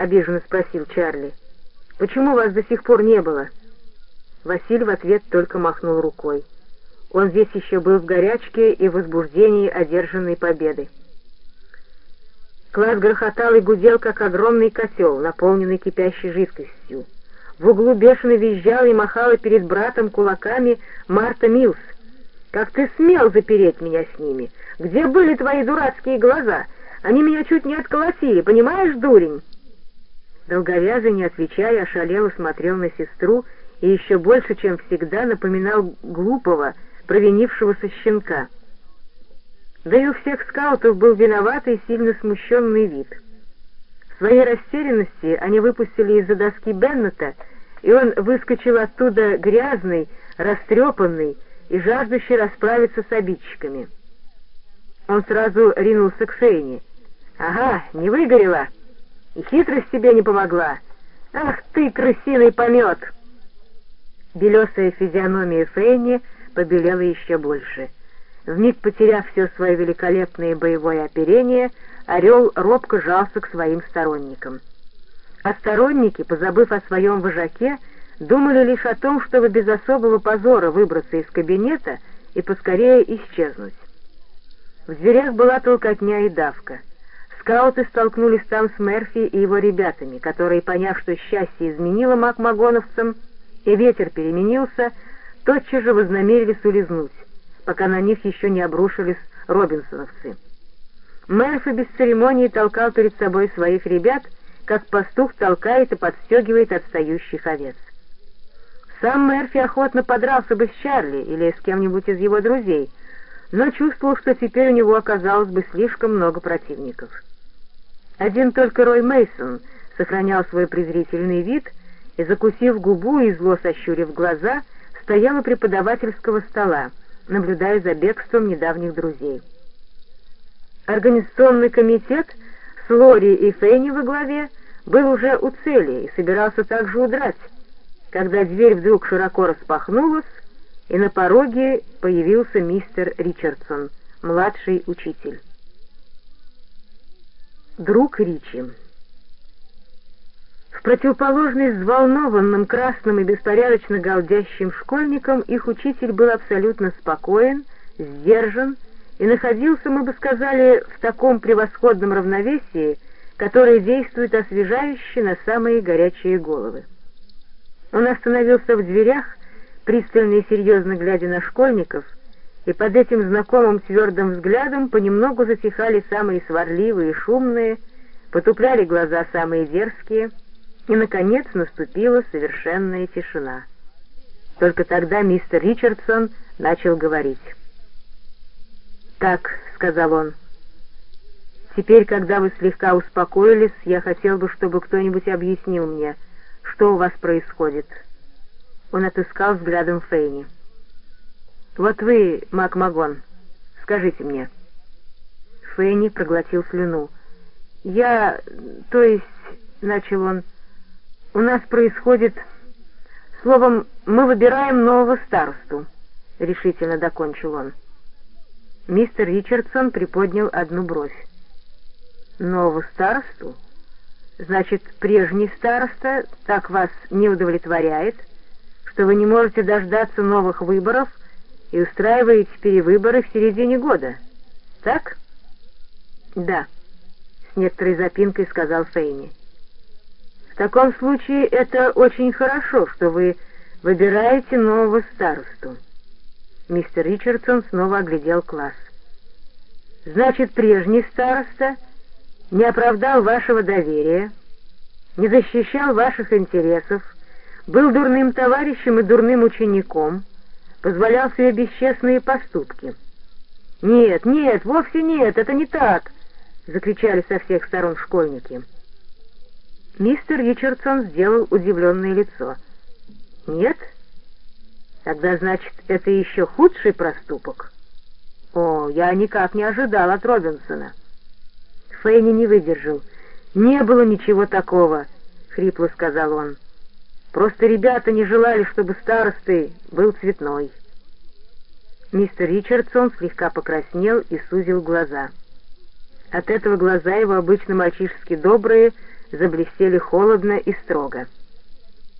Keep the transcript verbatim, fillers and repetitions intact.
обиженно спросил Чарли. «Почему вас до сих пор не было?» Василь в ответ только махнул рукой. Он здесь еще был в горячке и возбуждении одержанной победы. Класс грохотал и гудел, как огромный котел, наполненный кипящей жидкостью. В углу бешено визжала и махала перед братом кулаками Марта Милс. «Как ты смел запереть меня с ними? Где были твои дурацкие глаза? Они меня чуть не отколотили, понимаешь, дурень?» Долговязый, не отвечая, ошалело смотрел на сестру и еще больше, чем всегда, напоминал глупого, провинившегося щенка. Да и у всех скаутов был виноватый и сильно смущенный вид. В своей растерянности они выпустили из-за доски Беннета, и он выскочил оттуда грязный, растрепанный и жаждущий расправиться с обидчиками. Он сразу ринулся к Фейни. «Ага, не выгорела? И хитрость тебе не помогла? Ах ты, крысиный помет!» Белесая физиономия Фейни побелела еще больше. Вмиг потеряв все свое великолепное боевое оперение, орел робко жался к своим сторонникам. А сторонники, позабыв о своем вожаке, думали лишь о том, чтобы без особого позора выбраться из кабинета и поскорее исчезнуть. В дверях была толкотня и давка. Скауты столкнулись там с Мерфи и его ребятами, которые, поняв, что счастье изменило макмагоновцам и ветер переменился, тотчас же вознамерились улизнуть, пока на них еще не обрушились робинсоновцы. Мерфи без церемонии толкал перед собой своих ребят, как пастух толкает и подстегивает отстающих овец. Сам Мерфи охотно подрался бы с Чарли или с кем-нибудь из его друзей, но чувствовал, что теперь у него оказалось бы слишком много противников. Один только Рой Мейсон сохранял свой презрительный вид и, закусив губу и зло сощурив глаза, стоял у преподавательского стола, наблюдая за бегством недавних друзей. Организационный комитет с Лори и Фейни во главе был уже у цели и собирался также удрать, когда дверь вдруг широко распахнулась, и на пороге появился мистер Ричардсон, младший учитель. Друг Ричи. В противоположность взволнованным, красным и беспорядочно галдящим школьникам, их учитель был абсолютно спокоен, сдержан и находился, мы бы сказали, в таком превосходном равновесии, которое действует освежающе на самые горячие головы. Он остановился в дверях, пристально и серьезно глядя на школьников, и под этим знакомым твердым взглядом понемногу затихали самые сварливые и шумные, потупляли глаза самые дерзкие, и, наконец, наступила совершенная тишина. Только тогда мистер Ричардсон начал говорить. «Так», — сказал он, — «теперь, когда вы слегка успокоились, я хотел бы, чтобы кто-нибудь объяснил мне, что у вас происходит». Он отыскал взглядом Фейни. «Вот вы, Макмагон, скажите мне». Фейни проглотил слюну. «Я... то есть...» — начал он. «У нас происходит... Словом, мы выбираем нового старосту», — решительно докончил он. Мистер Ричардсон приподнял одну бровь. «Нового старосту? Значит, прежний староста так вас не удовлетворяет, что вы не можете дождаться новых выборов и устраиваете перевыборы в середине года, так?» «Да», — с некоторой запинкой сказал Фейни. «В таком случае это очень хорошо, что вы выбираете нового старосту». Мистер Ричардсон снова оглядел класс. «Значит, прежний староста не оправдал вашего доверия, не защищал ваших интересов, был дурным товарищем и дурным учеником, позволял себе бесчестные поступки». «Нет, нет, вовсе нет, это не так!» — закричали со всех сторон школьники. Мистер Ричардсон сделал удивленное лицо. «Нет? Тогда, значит, это еще худший проступок?» «О, я никак не ожидал от Робинсона». Фейни не выдержал. «Не было ничего такого», — хрипло сказал он. «Просто ребята не желали, чтобы старостой был цветной». Мистер Ричардсон слегка покраснел и сузил глаза. От этого глаза его, обычно мальчишески добрые, заблестели холодно и строго.